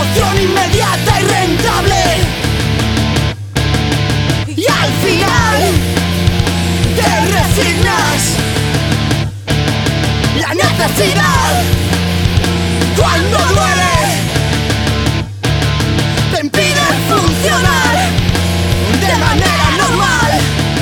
acción inmediata y rentable. Y al final te resignas. La necesidad, cuando duele, te impide funcionar de manera normal.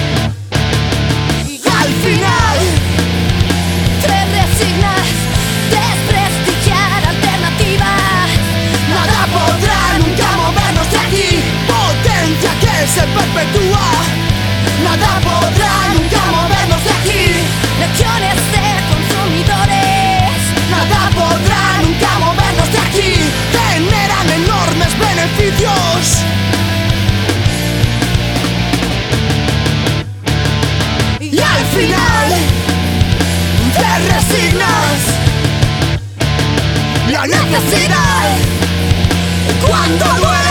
Y al final te resignas, desprestigiar alternativas. Nada podrá nunca movernos de aquí, potencia que se perpetúa. Nada podrá nunca movernos de aquí, legiones de consumidores. Nada podrá nunca movernos de aquí, generan enormes beneficios. Y al final te resignas. La necesidad, cuando duele,